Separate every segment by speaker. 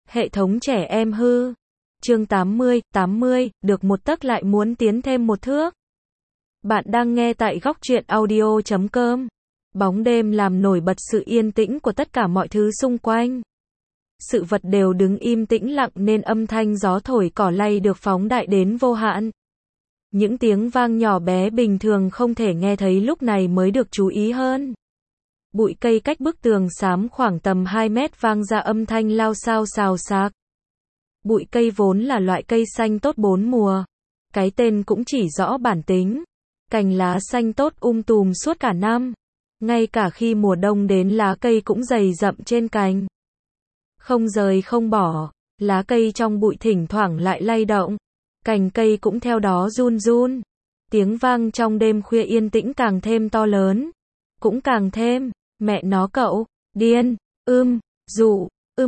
Speaker 1: Hệ thống trẻ em hư. Chương 80, được một tấc lại muốn tiến thêm một thước. Bạn đang nghe tại góc truyện audio.com. Bóng đêm làm nổi bật sự yên tĩnh của tất cả mọi thứ xung quanh. Sự vật đều đứng im tĩnh lặng nên âm thanh gió thổi cỏ lay được phóng đại đến vô hạn. Những tiếng vang nhỏ bé bình thường không thể nghe thấy lúc này mới được chú ý hơn. Bụi cây cách bức tường xám khoảng tầm 2 mét vang ra âm thanh lao xao xào xạc. Bụi cây vốn là loại cây xanh tốt bốn mùa. Cái tên cũng chỉ rõ bản tính. Cành lá xanh tốt tùm suốt cả năm. Ngay cả khi mùa đông đến lá cây cũng dày rậm trên cành. Không rời không bỏ, lá cây trong bụi thỉnh thoảng lại lay động. Cành cây cũng theo đó run run. Tiếng vang trong đêm khuya yên tĩnh càng thêm to lớn. Cũng càng thêm, mẹ nó cậu, điên, dụ,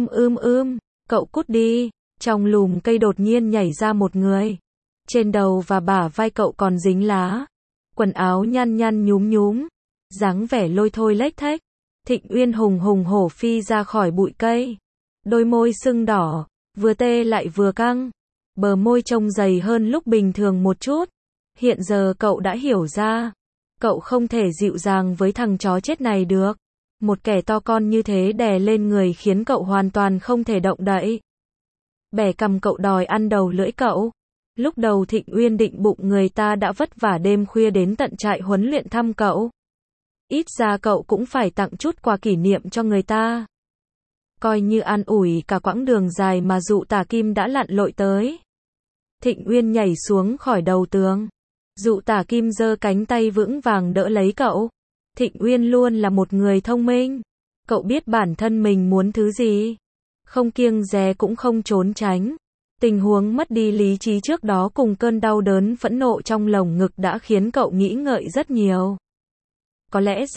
Speaker 1: cậu cút đi. Trong lùm cây đột nhiên nhảy ra một người. Trên đầu và bả vai cậu còn dính lá. Quần áo nhăn nhăn nhúm nhúm. Dáng vẻ lôi thôi lếch thếch. Thịnh Uyên hùng hùng hổ phi ra khỏi bụi cây. Đôi môi sưng đỏ, vừa tê lại vừa căng. Bờ môi trông dày hơn lúc bình thường một chút. Hiện giờ cậu đã hiểu ra. Cậu không thể dịu dàng với thằng chó chết này được. Một kẻ to con như thế đè lên người khiến cậu hoàn toàn không thể động đậy. Bẻ cằm cậu đòi ăn đầu lưỡi cậu. Lúc đầu Thịnh Uyên định bụng người ta đã vất vả đêm khuya đến tận trại huấn luyện thăm cậu. Ít ra cậu cũng phải tặng chút quà kỷ niệm cho người ta. Coi như an ủi cả quãng đường dài mà Dụ Tả Kim đã lặn lội tới. Thịnh Uyên nhảy xuống khỏi đầu tường. Dụ Tả Kim giơ cánh tay vững vàng đỡ lấy cậu. Thịnh Uyên luôn là một người thông minh. Cậu biết bản thân mình muốn thứ gì. Không kiêng dè cũng không trốn tránh. Tình huống mất đi lý trí trước đó cùng cơn đau đớn phẫn nộ trong lồng ngực đã khiến cậu nghĩ ngợi rất nhiều. Có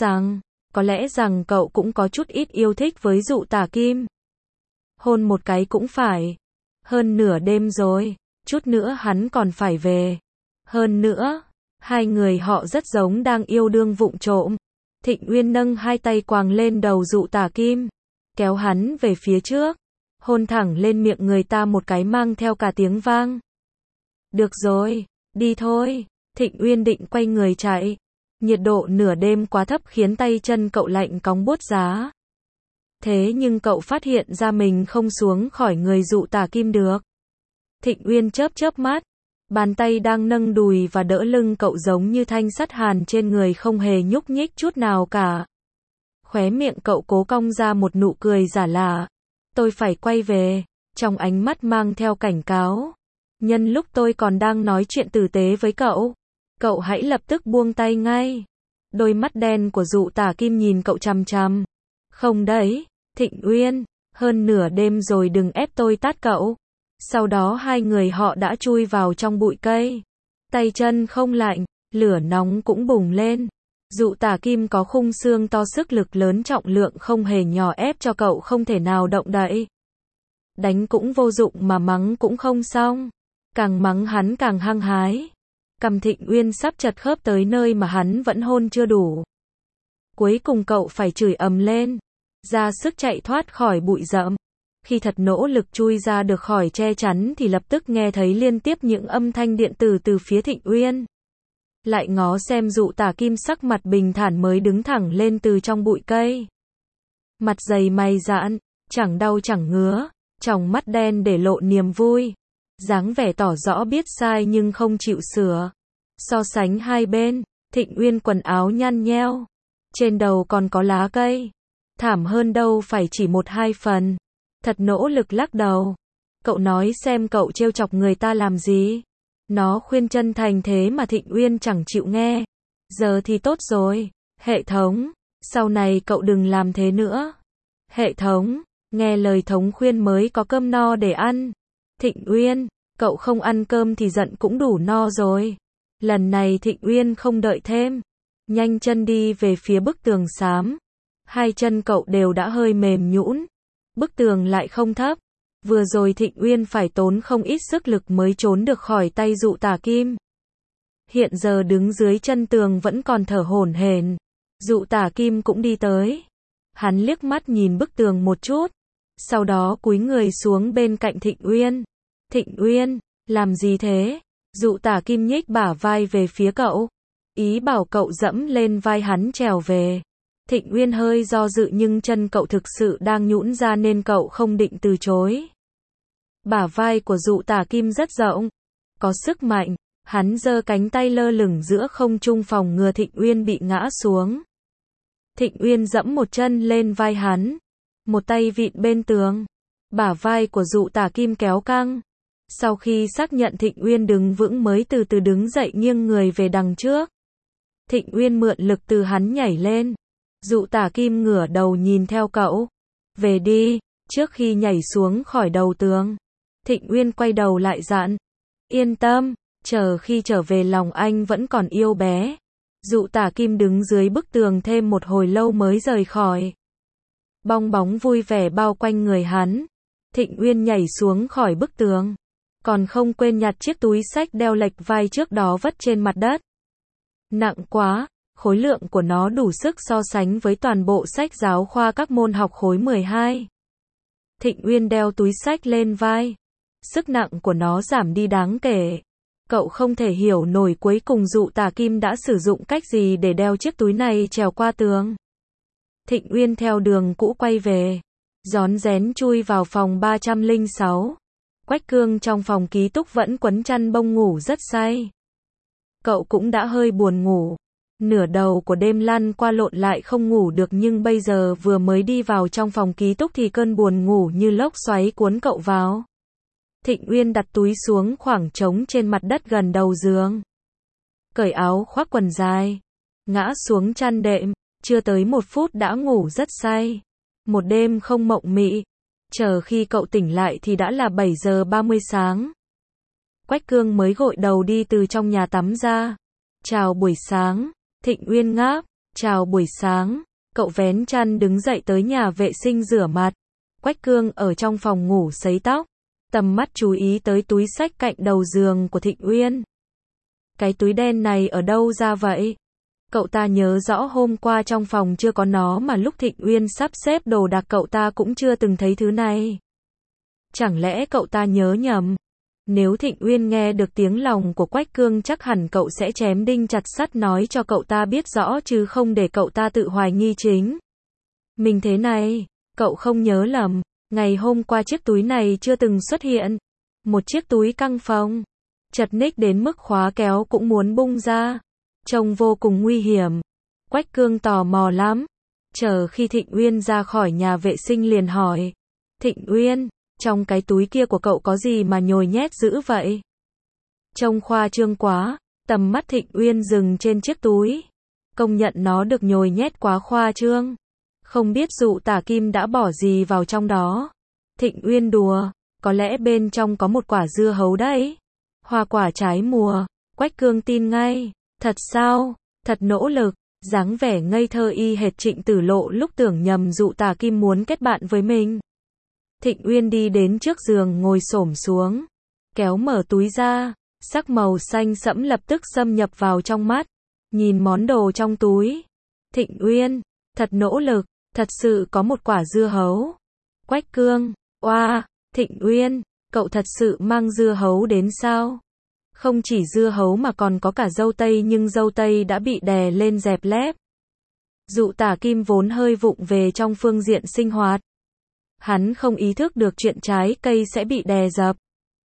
Speaker 1: lẽ rằng cậu cũng có chút ít yêu thích với Dụ Tả Kim. Hôn một cái cũng phải. Hơn nửa đêm rồi, chút nữa hắn còn phải về. Hơn nữa, hai người họ rất giống đang yêu đương vụng trộm. Thịnh Uyên nâng hai tay quàng lên đầu Dụ Tả Kim, kéo hắn về phía trước, hôn thẳng lên miệng người ta một cái mang theo cả tiếng vang. Được rồi, đi thôi. Thịnh Uyên định quay người chạy. Nhiệt độ nửa đêm quá thấp khiến tay chân cậu lạnh cóng buốt giá. Thế nhưng cậu phát hiện ra mình không xuống khỏi người Dụ Tả Kim được. Thịnh Uyên chớp mắt. Bàn tay đang nâng đùi và đỡ lưng cậu giống như thanh sắt hàn trên người không hề nhúc nhích chút nào cả. Khóe miệng cậu cố cong ra một nụ cười giả lạ. Tôi phải quay về. Trong ánh mắt mang theo cảnh cáo. Nhân lúc tôi còn đang nói chuyện tử tế với cậu, cậu hãy lập tức buông tay ngay. Đôi mắt đen của Dụ Tả Kim nhìn cậu chằm chằm. Không đấy, Thịnh Uyên, hơn nửa đêm rồi đừng ép tôi tát cậu. Sau đó hai người họ đã chui vào trong bụi cây. Tay chân không lạnh, lửa nóng cũng bùng lên. Dụ Tả Kim có khung xương to sức lực lớn trọng lượng không hề nhỏ ép cho cậu không thể nào động đậy. Đánh cũng vô dụng mà mắng cũng không xong. Càng mắng hắn càng hăng hái. Cằm Thịnh Uyên sắp chật khớp tới nơi mà hắn vẫn hôn chưa đủ. Cuối cùng cậu phải chửi ầm lên. Ra sức chạy thoát khỏi bụi rậm. Khi thật nỗ lực chui ra được khỏi che chắn thì lập tức nghe thấy liên tiếp những âm thanh điện tử từ phía Thịnh Uyên. Lại ngó xem Dụ Tả Kim sắc mặt bình thản mới đứng thẳng lên từ trong bụi cây. Mặt dày mày dạn, chẳng đau chẳng ngứa, tròng mắt đen để lộ niềm vui. Dáng vẻ tỏ rõ biết sai nhưng không chịu sửa. So sánh hai bên, Thịnh Uyên quần áo nhăn nheo. Trên đầu còn có lá cây. Thảm hơn đâu phải chỉ một hai phần. Thật nỗ lực lắc đầu. Cậu nói xem cậu trêu chọc người ta làm gì. Nó khuyên chân thành thế mà Thịnh Uyên chẳng chịu nghe. Giờ thì tốt rồi. Hệ thống, sau này cậu đừng làm thế nữa. Hệ thống, nghe lời thống khuyên mới có cơm no để ăn. Thịnh Uyên, cậu không ăn cơm thì giận cũng đủ no rồi. Lần này Thịnh Uyên không đợi thêm. Nhanh chân đi về phía bức tường xám. Hai chân cậu đều đã hơi mềm nhũn. Bức tường lại không thấp. Vừa rồi Thịnh Uyên phải tốn không ít sức lực mới trốn được khỏi tay Dụ Tả Kim. Hiện giờ đứng dưới chân tường vẫn còn thở hổn hển. Dụ Tả Kim cũng đi tới. Hắn liếc mắt nhìn bức tường một chút. Sau đó cúi người xuống bên cạnh Thịnh Uyên. Thịnh Uyên, làm gì thế? Dụ Tả Kim nhích bả vai về phía cậu, ý bảo cậu dẫm lên vai hắn trèo về. Thịnh Uyên hơi do dự nhưng chân cậu thực sự đang nhũn ra nên cậu không định từ chối. Bả vai của Dụ Tả Kim rất rộng, có sức mạnh, hắn giơ cánh tay lơ lửng giữa không trung phòng ngừa Thịnh Uyên bị ngã xuống. Thịnh Uyên dẫm một chân lên vai hắn, một tay vịn bên tường. Bả vai của Dụ Tả Kim kéo căng. Sau khi xác nhận Thịnh Uyên đứng vững mới từ từ đứng dậy nghiêng người về đằng trước. Thịnh Uyên mượn lực từ hắn nhảy lên. Dụ Tả Kim ngửa đầu nhìn theo cậu. Về đi, trước khi nhảy xuống khỏi đầu tường. Thịnh Uyên quay đầu lại dặn. Yên tâm, chờ khi trở về lòng anh vẫn còn yêu bé. Dụ Tả Kim đứng dưới bức tường thêm một hồi lâu mới rời khỏi. Bong bóng vui vẻ bao quanh người hắn. Thịnh Uyên nhảy xuống khỏi bức tường, còn không quên nhặt chiếc túi xách đeo lệch vai trước đó vất trên mặt đất. Nặng quá, khối lượng của nó đủ sức so sánh với toàn bộ sách giáo khoa các môn học khối 12. Thịnh Uyên đeo túi xách lên vai. Sức nặng của nó giảm đi đáng kể. Cậu không thể hiểu nổi cuối cùng Dụ Tả Kim đã sử dụng cách gì để đeo chiếc túi này trèo qua tường. Thịnh Uyên theo đường cũ quay về, rón rén chui vào phòng 306. Quách Cương trong phòng ký túc vẫn quấn chăn bông ngủ rất say. Cậu cũng đã hơi buồn ngủ. Nửa đầu của đêm lăn qua lộn lại không ngủ được nhưng bây giờ vừa mới đi vào trong phòng ký túc thì cơn buồn ngủ như lốc xoáy cuốn cậu vào. Thịnh Uyên đặt túi xuống khoảng trống trên mặt đất gần đầu giường. Cởi áo khoác quần dài, ngã xuống chăn đệm, chưa tới 1 phút đã ngủ rất say. Một đêm không mộng mị. Chờ khi cậu tỉnh lại thì đã là 7 giờ 30 sáng. Quách Cương mới gội đầu đi từ trong nhà tắm ra. Chào buổi sáng. Thịnh Uyên ngáp. Chào buổi sáng. Cậu vén chăn đứng dậy tới nhà vệ sinh rửa mặt. Quách Cương ở trong phòng ngủ sấy tóc. Tầm mắt chú ý tới túi xách cạnh đầu giường của Thịnh Uyên. Cái túi đen này ở đâu ra vậy? Cậu ta nhớ rõ hôm qua trong phòng chưa có nó mà lúc Thịnh Uyên sắp xếp đồ đạc cậu ta cũng chưa từng thấy thứ này. Chẳng lẽ cậu ta nhớ nhầm? Nếu Thịnh Uyên nghe được tiếng lòng của Quách Cương chắc hẳn cậu sẽ chém đinh chặt sắt nói cho cậu ta biết rõ chứ không để cậu ta tự hoài nghi chính mình thế này. Cậu không nhớ lầm, ngày hôm qua chiếc túi này chưa từng xuất hiện. Một chiếc túi căng phồng, chật ních đến mức khóa kéo cũng muốn bung ra. Trông vô cùng nguy hiểm. Quách Cương tò mò lắm. Chờ khi Thịnh Uyên ra khỏi nhà vệ sinh liền hỏi. Thịnh Uyên, trong cái túi kia của cậu có gì mà nhồi nhét dữ vậy? Trông khoa trương quá. Tầm mắt Thịnh Uyên dừng trên chiếc túi. Công nhận nó được nhồi nhét quá khoa trương. Không biết Dụ Tả Kim đã bỏ gì vào trong đó. Thịnh Uyên đùa. Có lẽ bên trong có một quả dưa hấu đấy. Hoa quả trái mùa. Quách Cương tin ngay. Thật sao? Thật nỗ lực. Dáng vẻ ngây thơ y hệt Trịnh Tử Lộ lúc tưởng nhầm Dụ Tả Kim muốn kết bạn với mình. Thịnh Uyên đi đến trước giường ngồi xổm xuống, kéo mở túi ra, sắc màu xanh sẫm lập tức xâm nhập vào trong mắt. Nhìn món đồ trong túi. Thịnh Uyên, thật nỗ lực, thật sự có một quả dưa hấu. Quách Cương, oa, Thịnh Uyên, cậu thật sự mang dưa hấu đến sao? Không chỉ dưa hấu mà còn có cả dâu tây nhưng dâu tây đã bị đè lên dẹp lép. Dụ Tả Kim vốn hơi vụng về trong phương diện sinh hoạt. Hắn không ý thức được chuyện trái cây sẽ bị đè dập.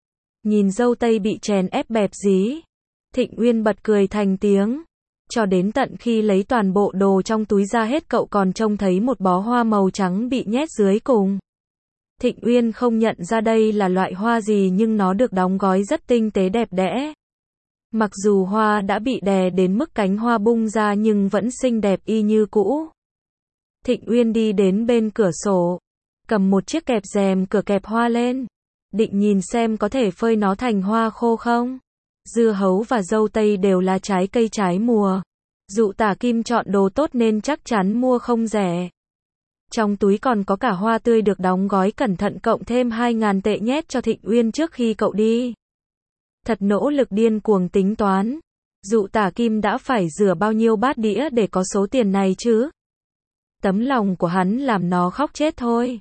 Speaker 1: Nhìn dâu tây bị chèn ép bẹp dí. Thịnh Uyên bật cười thành tiếng. Cho đến tận khi lấy toàn bộ đồ trong túi ra hết cậu còn trông thấy một bó hoa màu trắng bị nhét dưới cùng. Thịnh Uyên không nhận ra đây là loại hoa gì nhưng nó được đóng gói rất tinh tế đẹp đẽ. Mặc dù hoa đã bị đè đến mức cánh hoa bung ra nhưng vẫn xinh đẹp y như cũ. Thịnh Uyên đi đến bên cửa sổ, cầm một chiếc kẹp rèm cửa kẹp hoa lên, định nhìn xem có thể phơi nó thành hoa khô không. Dưa hấu và dâu tây đều là trái cây trái mùa. Dụ Tả Kim chọn đồ tốt nên chắc chắn mua không rẻ. Trong túi còn có cả hoa tươi được đóng gói cẩn thận cộng thêm 2.000 tệ nhét cho Thịnh Uyên trước khi cậu đi. Thật nỗ lực điên cuồng tính toán. Dụ Tả Kim đã phải rửa bao nhiêu bát đĩa để có số tiền này chứ? Tấm lòng của hắn làm nó khóc chết thôi.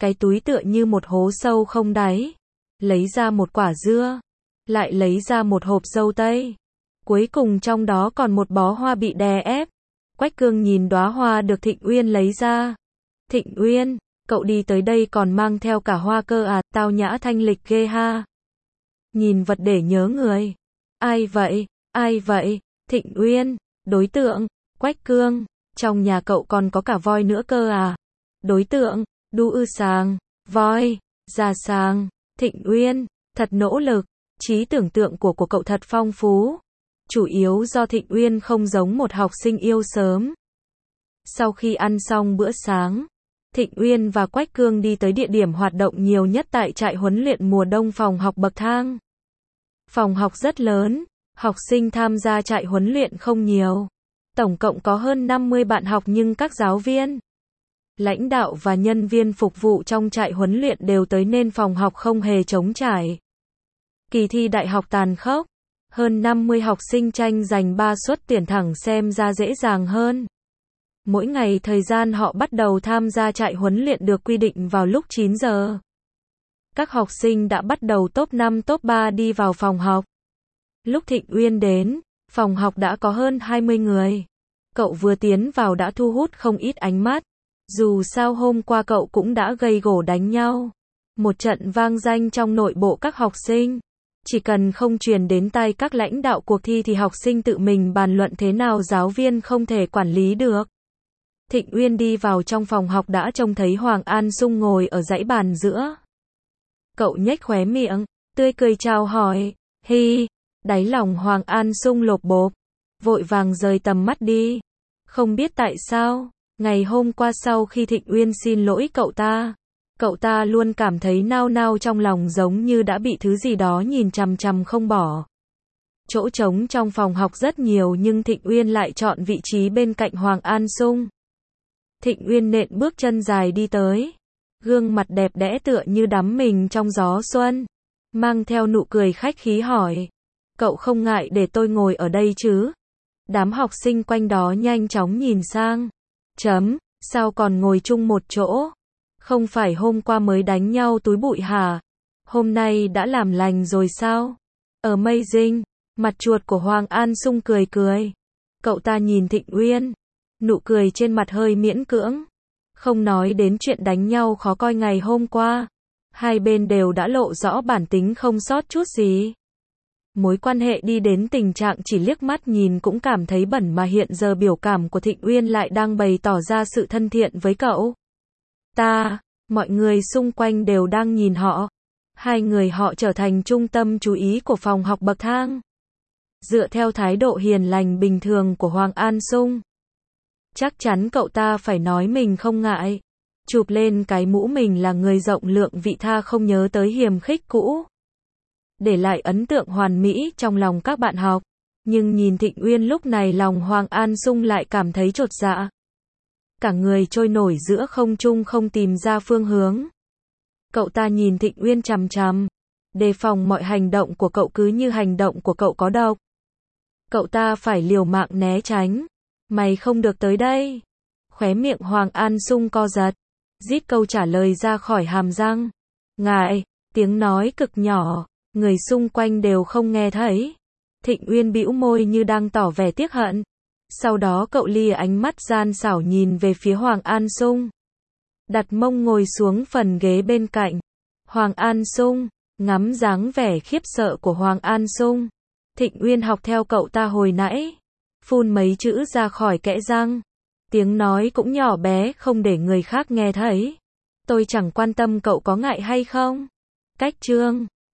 Speaker 1: Cái túi tựa như một hố sâu không đáy. Lấy ra một quả dưa. Lại lấy ra một hộp dâu tây. Cuối cùng trong đó còn một bó hoa bị đè ép. Quách Cương nhìn đóa hoa được Thịnh Uyên lấy ra. Thịnh Uyên, cậu đi tới đây còn mang theo cả hoa cơ à, tao nhã thanh lịch ghê ha. Nhìn vật để nhớ người. Ai vậy, ai vậy, Thịnh Uyên, đối tượng, Quách Cương, trong nhà cậu còn có cả voi nữa cơ à. Đối tượng, Đu Ư Sàng, voi, Già Sàng, Thịnh Uyên, thật nỗ lực, trí tưởng tượng của cậu thật phong phú. Chủ yếu do Thịnh Uyên không giống một học sinh yêu sớm. Sau khi ăn xong bữa sáng, Thịnh Uyên và Quách Cương đi tới địa điểm hoạt động nhiều nhất tại trại huấn luyện mùa đông phòng học bậc thang. Phòng học rất lớn, học sinh tham gia trại huấn luyện không nhiều. Tổng cộng có hơn 50 bạn học nhưng các giáo viên, lãnh đạo và nhân viên phục vụ trong trại huấn luyện đều tới nên phòng học không hề trống trải. Kỳ thi đại học tàn khốc, hơn 50 học sinh tranh giành 3 suất tuyển thẳng xem ra dễ dàng hơn. Mỗi ngày thời gian họ bắt đầu tham gia trại huấn luyện được quy định vào lúc 9 giờ. Các học sinh đã bắt đầu top 5 top 3 đi vào phòng học. Lúc Thịnh Uyên đến, phòng học đã có hơn 20 người. Cậu vừa tiến vào đã thu hút không ít ánh mắt. Dù sao hôm qua cậu cũng đã gây gổ đánh nhau. Một trận vang danh trong nội bộ các học sinh. Chỉ cần không truyền đến tai các lãnh đạo cuộc thi thì học sinh tự mình bàn luận thế nào giáo viên không thể quản lý được. Thịnh Uyên đi vào trong phòng học đã trông thấy Hoàng An Sung ngồi ở dãy bàn giữa. Cậu nhếch khóe miệng, tươi cười chào hỏi, hi, đáy lòng Hoàng An Sung lột bột, vội vàng rời tầm mắt đi. Không biết tại sao, ngày hôm qua sau khi Thịnh Uyên xin lỗi cậu ta luôn cảm thấy nao nao trong lòng giống như đã bị thứ gì đó nhìn chằm chằm không bỏ. Chỗ trống trong phòng học rất nhiều nhưng Thịnh Uyên lại chọn vị trí bên cạnh Hoàng An Sung. Thịnh Uyên nện bước chân dài đi tới. Gương mặt đẹp đẽ tựa như đắm mình trong gió xuân. Mang theo nụ cười khách khí hỏi. Cậu không ngại để tôi ngồi ở đây chứ? Đám học sinh quanh đó nhanh chóng nhìn sang. Sao còn ngồi chung một chỗ? Không phải hôm qua mới đánh nhau túi bụi hả? Hôm nay đã làm lành rồi sao? Amazing. Mặt chuột của Hoàng An Sung cười cười. Cậu ta nhìn Thịnh Uyên. Nụ cười trên mặt hơi miễn cưỡng. Không nói đến chuyện đánh nhau khó coi ngày hôm qua. Hai bên đều đã lộ rõ bản tính không sót chút gì. Mối quan hệ đi đến tình trạng chỉ liếc mắt nhìn cũng cảm thấy bẩn mà hiện giờ biểu cảm của Thịnh Uyên lại đang bày tỏ ra sự thân thiện với cậu. Mọi người xung quanh đều đang nhìn họ. Hai người họ trở thành trung tâm chú ý của phòng học bậc thang. Dựa theo thái độ hiền lành bình thường của Hoàng An Sung, chắc chắn cậu ta phải nói mình không ngại. Chụp lên cái mũ mình là người rộng lượng vị tha không nhớ tới hiềm khích cũ. Để lại ấn tượng hoàn mỹ trong lòng các bạn học. Nhưng nhìn Thịnh Uyên lúc này lòng Hoàng An Sung lại cảm thấy chột dạ. Cả người trôi nổi giữa không trung không tìm ra phương hướng. Cậu ta nhìn Thịnh Uyên chằm chằm. Đề phòng mọi hành động của cậu cứ như hành động của cậu có độc. Cậu ta phải liều mạng né tránh. Mày không được tới đây. Khóe miệng Hoàng An Sung co giật. Rít câu trả lời ra khỏi hàm răng. Ngại, tiếng nói cực nhỏ. Người xung quanh đều không nghe thấy. Thịnh Uyên bĩu môi như đang tỏ vẻ tiếc hận. Sau đó cậu lìa ánh mắt gian xảo nhìn về phía Hoàng An Sung. Đặt mông ngồi xuống phần ghế bên cạnh. Hoàng An Sung, ngắm dáng vẻ khiếp sợ của Hoàng An Sung. Thịnh Uyên học theo cậu ta hồi nãy. Phun mấy chữ ra khỏi kẽ răng. Tiếng nói cũng nhỏ bé không để người khác nghe thấy. Tôi chẳng quan tâm cậu có ngại hay không. Cách chương